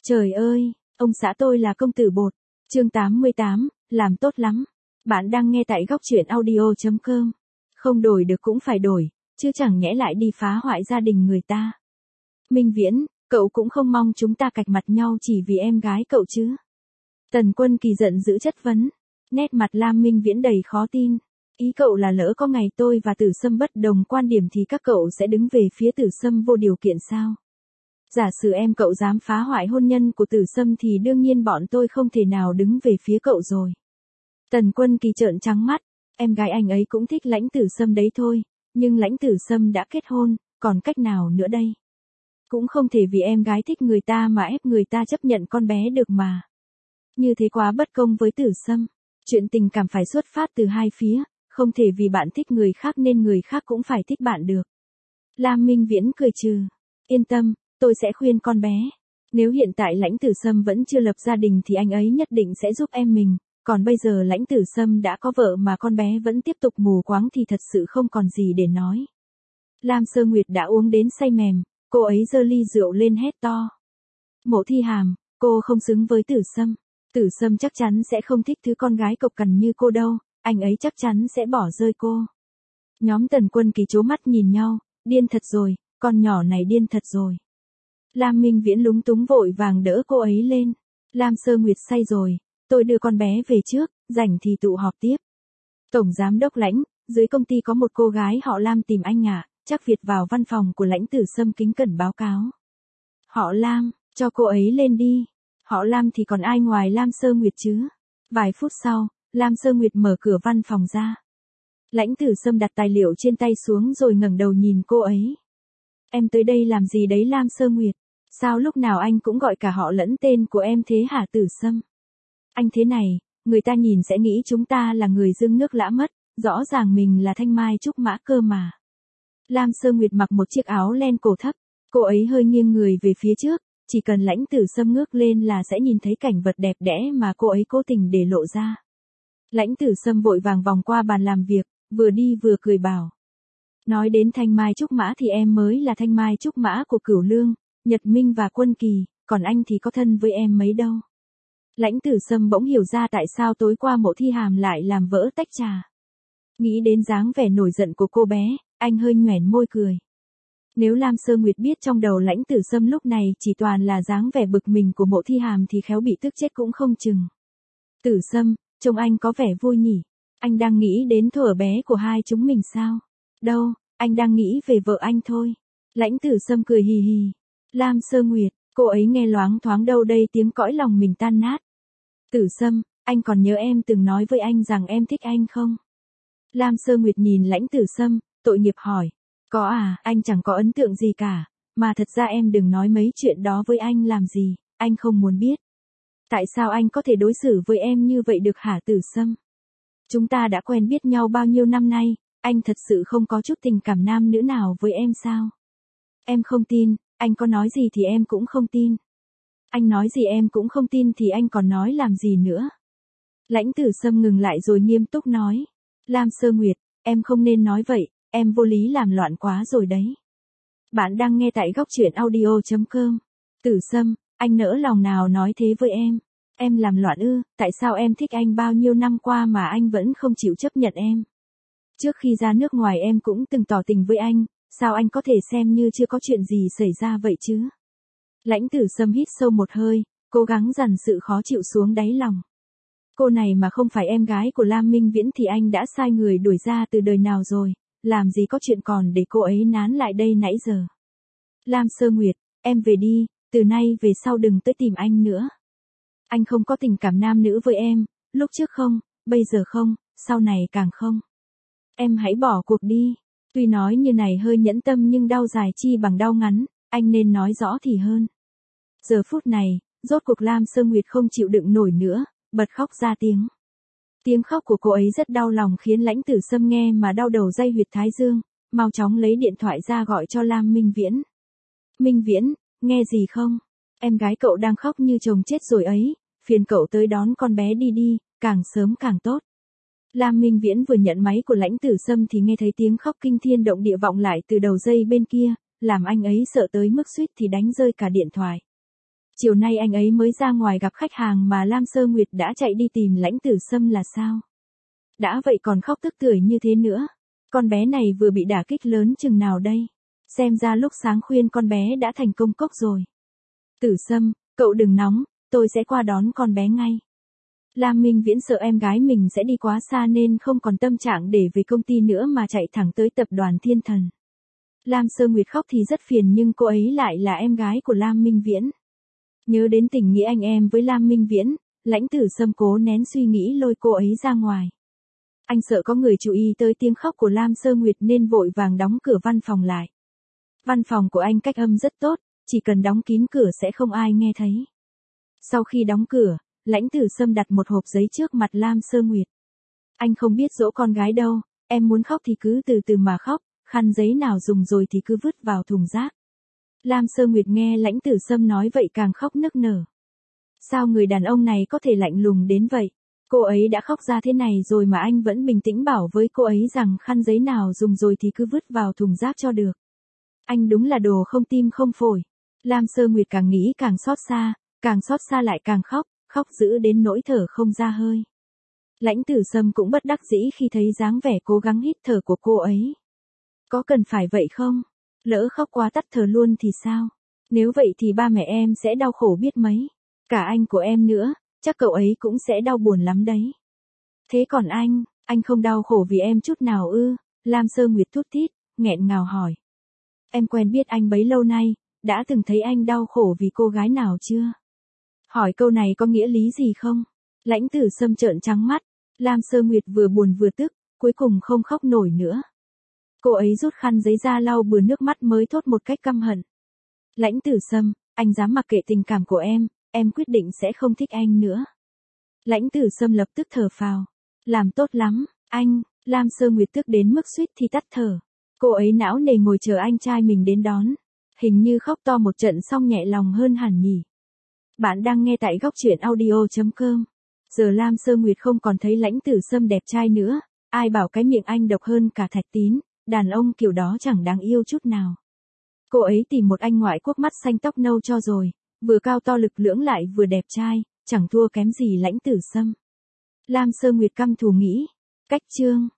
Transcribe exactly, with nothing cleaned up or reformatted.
Trời ơi, ông xã tôi là công tử bột. Chương tám mươi tám, làm tốt lắm. Bạn đang nghe tại góc truyện audio chấm com. Không đổi được cũng phải đổi, chứ chẳng nhẽ lại đi phá hoại gia đình người ta. Minh Viễn, cậu cũng không mong chúng ta cạch mặt nhau chỉ vì em gái cậu chứ? Tần Quân Kỳ giận dữ chất vấn. Nét mặt Lam Minh Viễn đầy khó tin. Ý cậu là lỡ có ngày tôi và Tử Sâm bất đồng quan điểm thì các cậu sẽ đứng về phía Tử Sâm vô điều kiện sao? Giả sử em cậu dám phá hoại hôn nhân của Tử Sâm thì đương nhiên bọn tôi không thể nào đứng về phía cậu rồi. Tần Quân Kỳ trợn trắng mắt, em gái anh ấy cũng thích Lãnh Tử Sâm đấy thôi, nhưng Lãnh Tử Sâm đã kết hôn, còn cách nào nữa đây? Cũng không thể vì em gái thích người ta mà ép người ta chấp nhận con bé được mà. Như thế quá bất công với Tử Sâm. Chuyện tình cảm phải xuất phát từ hai phía, không thể vì bạn thích người khác nên người khác cũng phải thích bạn được. Lam Minh Viễn cười trừ. Yên tâm, tôi sẽ khuyên con bé. Nếu hiện tại Lãnh Tử Sâm vẫn chưa lập gia đình thì anh ấy nhất định sẽ giúp em mình. Còn bây giờ Lãnh Tử Sâm đã có vợ mà con bé vẫn tiếp tục mù quáng thì thật sự không còn gì để nói. Lam Sơ Nguyệt đã uống đến say mềm, cô ấy giơ ly rượu lên hét to. Mộ Thi Hàm, cô không xứng với Tử Sâm. Tử Sâm chắc chắn sẽ không thích thứ con gái cộc cằn như cô đâu, anh ấy chắc chắn sẽ bỏ rơi cô. Nhóm Tần Quân Kỳ trố mắt nhìn nhau, điên thật rồi, con nhỏ này điên thật rồi. Lam Minh Viễn lúng túng vội vàng đỡ cô ấy lên. Lam Sơ Nguyệt say rồi, tôi đưa con bé về trước, rảnh thì tụ họp tiếp. Tổng giám đốc Lãnh, dưới công ty có một cô gái họ Lam tìm anh ạ, à, chắc Việt vào văn phòng của Lãnh Tử Sâm kính cẩn báo cáo. Họ Lam, cho cô ấy lên đi. Họ Lam thì còn ai ngoài Lam Sơ Nguyệt chứ? Vài phút sau, Lam Sơ Nguyệt mở cửa văn phòng ra. Lãnh Tử Sâm đặt tài liệu trên tay xuống rồi ngẩng đầu nhìn cô ấy. Em tới đây làm gì đấy Lam Sơ Nguyệt? Sao lúc nào anh cũng gọi cả họ lẫn tên của em thế hả Tử Sâm? Anh thế này, người ta nhìn sẽ nghĩ chúng ta là người dưng nước lã mất, rõ ràng mình là Thanh Mai Trúc Mã cơ mà. Lam Sơ Nguyệt mặc một chiếc áo len cổ thấp, cô ấy hơi nghiêng người về phía trước, chỉ cần Lãnh Tử Sâm ngước lên là sẽ nhìn thấy cảnh vật đẹp đẽ mà cô ấy cố tình để lộ ra. Lãnh Tử Sâm vội vàng vòng qua bàn làm việc, vừa đi vừa cười bảo. Nói đến Thanh Mai Trúc Mã thì em mới là Thanh Mai Trúc Mã của Cửu Lương, Nhật Minh và Quân Kỳ, còn anh thì có thân với em mấy đâu. Lãnh Tử Sâm bỗng hiểu ra tại sao tối qua Mộ Thi Hàm lại làm vỡ tách trà. Nghĩ đến dáng vẻ nổi giận của cô bé, anh hơi nhoẻn môi cười. Nếu Lam Sơ Nguyệt biết trong đầu Lãnh Tử Sâm lúc này chỉ toàn là dáng vẻ bực mình của Mộ Thi Hàm thì khéo bị tức chết cũng không chừng. Tử Sâm, trông anh có vẻ vui nhỉ? Anh đang nghĩ đến thuở bé của hai chúng mình sao? Đâu, anh đang nghĩ về vợ anh thôi. Lãnh Tử Sâm cười hì hì. Lam Sơ Nguyệt, cô ấy nghe loáng thoáng đâu đây tiếng cõi lòng mình tan nát. Tử Sâm, anh còn nhớ em từng nói với anh rằng em thích anh không? Lam Sơ Nguyệt nhìn Lãnh Tử Sâm, tội nghiệp hỏi. Có à, anh chẳng có ấn tượng gì cả, mà thật ra em đừng nói mấy chuyện đó với anh làm gì, anh không muốn biết. Tại sao anh có thể đối xử với em như vậy được hả Tử Sâm? Chúng ta đã quen biết nhau bao nhiêu năm nay, anh thật sự không có chút tình cảm nam nữ nào với em sao? Em không tin, anh có nói gì thì em cũng không tin. Anh nói gì em cũng không tin thì anh còn nói làm gì nữa? Lãnh Tử Sâm ngừng lại rồi nghiêm túc nói. Lam Sơ Nguyệt, em không nên nói vậy, em vô lý làm loạn quá rồi đấy. Bạn đang nghe tại góc truyện audio chấm com. Tử Sâm, anh nỡ lòng nào nói thế với em? Em làm loạn ư, tại sao em thích anh bao nhiêu năm qua mà anh vẫn không chịu chấp nhận em? Trước khi ra nước ngoài em cũng từng tỏ tình với anh, sao anh có thể xem như chưa có chuyện gì xảy ra vậy chứ? Lãnh Tử Sâm hít sâu một hơi, cố gắng dằn sự khó chịu xuống đáy lòng. Cô này mà không phải em gái của Lam Minh Viễn thì anh đã sai người đuổi ra từ đời nào rồi, làm gì có chuyện còn để cô ấy nán lại đây nãy giờ. Lam Sơ Nguyệt, em về đi, từ nay về sau đừng tới tìm anh nữa. Anh không có tình cảm nam nữ với em, lúc trước không, bây giờ không, sau này càng không. Em hãy bỏ cuộc đi. Tuy nói như này hơi nhẫn tâm nhưng đau dài chi bằng đau ngắn, anh nên nói rõ thì hơn. Giờ phút này, rốt cuộc Lam Sơ Nguyệt không chịu đựng nổi nữa, bật khóc ra tiếng. Tiếng khóc của cô ấy rất đau lòng khiến Lãnh Tử Sâm nghe mà đau đầu day huyệt thái dương, mau chóng lấy điện thoại ra gọi cho Lam Minh Viễn. Minh Viễn, nghe gì không? Em gái cậu đang khóc như chồng chết rồi ấy, phiền cậu tới đón con bé đi đi, càng sớm càng tốt. Lam Minh Viễn vừa nhận máy của Lãnh Tử Sâm thì nghe thấy tiếng khóc kinh thiên động địa vọng lại từ đầu dây bên kia, làm anh ấy sợ tới mức suýt thì đánh rơi cả điện thoại. Chiều nay anh ấy mới ra ngoài gặp khách hàng mà Lam Sơ Nguyệt đã chạy đi tìm Lãnh Tử Sâm là sao? Đã vậy còn khóc tức tưởi như thế nữa. Con bé này vừa bị đả kích lớn chừng nào đây? Xem ra lúc sáng khuyên con bé đã thành công cốc rồi. Tử Sâm, cậu đừng nóng, tôi sẽ qua đón con bé ngay. Lam Minh Viễn sợ em gái mình sẽ đi quá xa nên không còn tâm trạng để về công ty nữa mà chạy thẳng tới tập đoàn Thiên Thần. Lam Sơ Nguyệt khóc thì rất phiền nhưng cô ấy lại là em gái của Lam Minh Viễn. Nhớ đến tình nghĩa anh em với Lam Minh Viễn, Lãnh Tử Sâm cố nén suy nghĩ lôi cô ấy ra ngoài. Anh sợ có người chú ý tới tiếng khóc của Lam Sơ Nguyệt nên vội vàng đóng cửa văn phòng lại. Văn phòng của anh cách âm rất tốt, chỉ cần đóng kín cửa sẽ không ai nghe thấy. Sau khi đóng cửa, Lãnh Tử Sâm đặt một hộp giấy trước mặt Lam Sơ Nguyệt. Anh không biết dỗ con gái đâu, em muốn khóc thì cứ từ từ mà khóc, khăn giấy nào dùng rồi thì cứ vứt vào thùng rác. Lam Sơ Nguyệt nghe Lãnh Tử Sâm nói vậy càng khóc nức nở. Sao người đàn ông này có thể lạnh lùng đến vậy? Cô ấy đã khóc ra thế này rồi mà anh vẫn bình tĩnh bảo với cô ấy rằng khăn giấy nào dùng rồi thì cứ vứt vào thùng rác cho được. Anh đúng là đồ không tim không phổi. Lam Sơ Nguyệt càng nghĩ càng xót xa, càng xót xa lại càng khóc, khóc dữ đến nỗi thở không ra hơi. Lãnh Tử Sâm cũng bất đắc dĩ khi thấy dáng vẻ cố gắng hít thở của cô ấy. Có cần phải vậy không? Lỡ khóc quá tắt thở luôn thì sao? Nếu vậy thì ba mẹ em sẽ đau khổ biết mấy. Cả anh của em nữa, chắc cậu ấy cũng sẽ đau buồn lắm đấy. Thế còn anh, anh không đau khổ vì em chút nào ư? Lam Sơ Nguyệt thút thít, nghẹn ngào hỏi. Em quen biết anh bấy lâu nay, đã từng thấy anh đau khổ vì cô gái nào chưa? Hỏi câu này có nghĩa lý gì không? Lãnh Tử Sâm trợn trắng mắt, Lam Sơ Nguyệt vừa buồn vừa tức, cuối cùng không khóc nổi nữa. Cô ấy rút khăn giấy ra lau bừa nước mắt mới thốt một cách căm hận. Lãnh Tử Sâm, anh dám mặc kệ tình cảm của em, em quyết định sẽ không thích anh nữa. Lãnh Tử Sâm lập tức thở phào. Làm tốt lắm, anh. Lam Sơ Nguyệt tức đến mức suýt thì tắt thở. Cô ấy não nề ngồi chờ anh trai mình đến đón. Hình như khóc to một trận xong nhẹ lòng hơn hẳn nhỉ. Bạn đang nghe tại góc truyện audio chấm com. Giờ Lam Sơ Nguyệt không còn thấy Lãnh Tử Sâm đẹp trai nữa. Ai bảo cái miệng anh độc hơn cả thạch tín. Đàn ông kiểu đó chẳng đáng yêu chút nào. Cô ấy tìm một anh ngoại quốc mắt xanh tóc nâu cho rồi. Vừa cao to lực lưỡng lại vừa đẹp trai. Chẳng thua kém gì Lãnh Tử Sâm. Lam Sơ Nguyệt căm thù nghĩ. Cách chương.